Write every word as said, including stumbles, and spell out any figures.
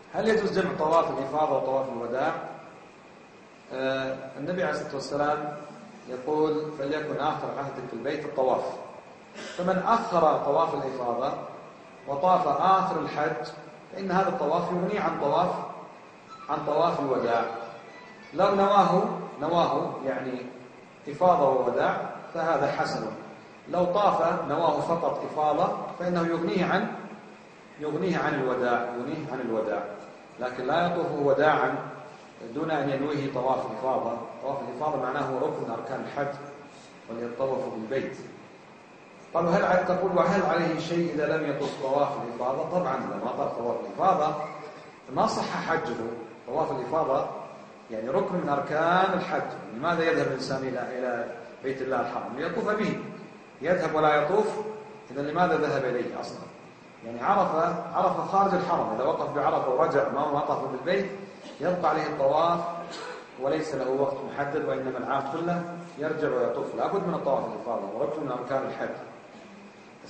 هل يجوز جمع طواف الإفاضة وطواف الوداع؟ آه النبي عليه الصلاة والسلام يقول: فليكن آخر عهدك في البيت الطواف. فمن أخر طواف الإفاضة وطاف آخر الحج فإن هذا الطواف يغني عن طواف عن طواف الوداع. لو نواه نواه يعني إفاضة ووداع فهذا حسن. لو طاف نواه فقط إفاضة فإنه يغنيه عن يغنيه عن الوداع يغنيه عن الوداع لكن لا يطوف وداعا دون أن ينويه طواف الإفاضة. طواف الإفاضة معناه ركن من أركان الحج وليطوف بالبيت. قالوا: هل تقول وهل عليه شيء إذا لم يطوف طواف الإفاضة؟ طبعا إذا ما طاف طواف الإفاضة ما صح حجه. طواف الإفاضة يعني ركن من أركان الحج. لماذا يذهب الإنسان إلى إلى بيت الله الحرام؟ ليطوف به. يذهب ولا يطوف، إذا لماذا ذهب إليه أصلا؟ يعني عرفة عرفة خارج الحرم، إذا وقف بعرفة ورجع ما وقف بالبيت يبقى عليه الطواف وليس له وقت محدد، وإنما العام كله يرجع ويطوف. لابد من الطواف الإفاضة وركن من أركان الحج.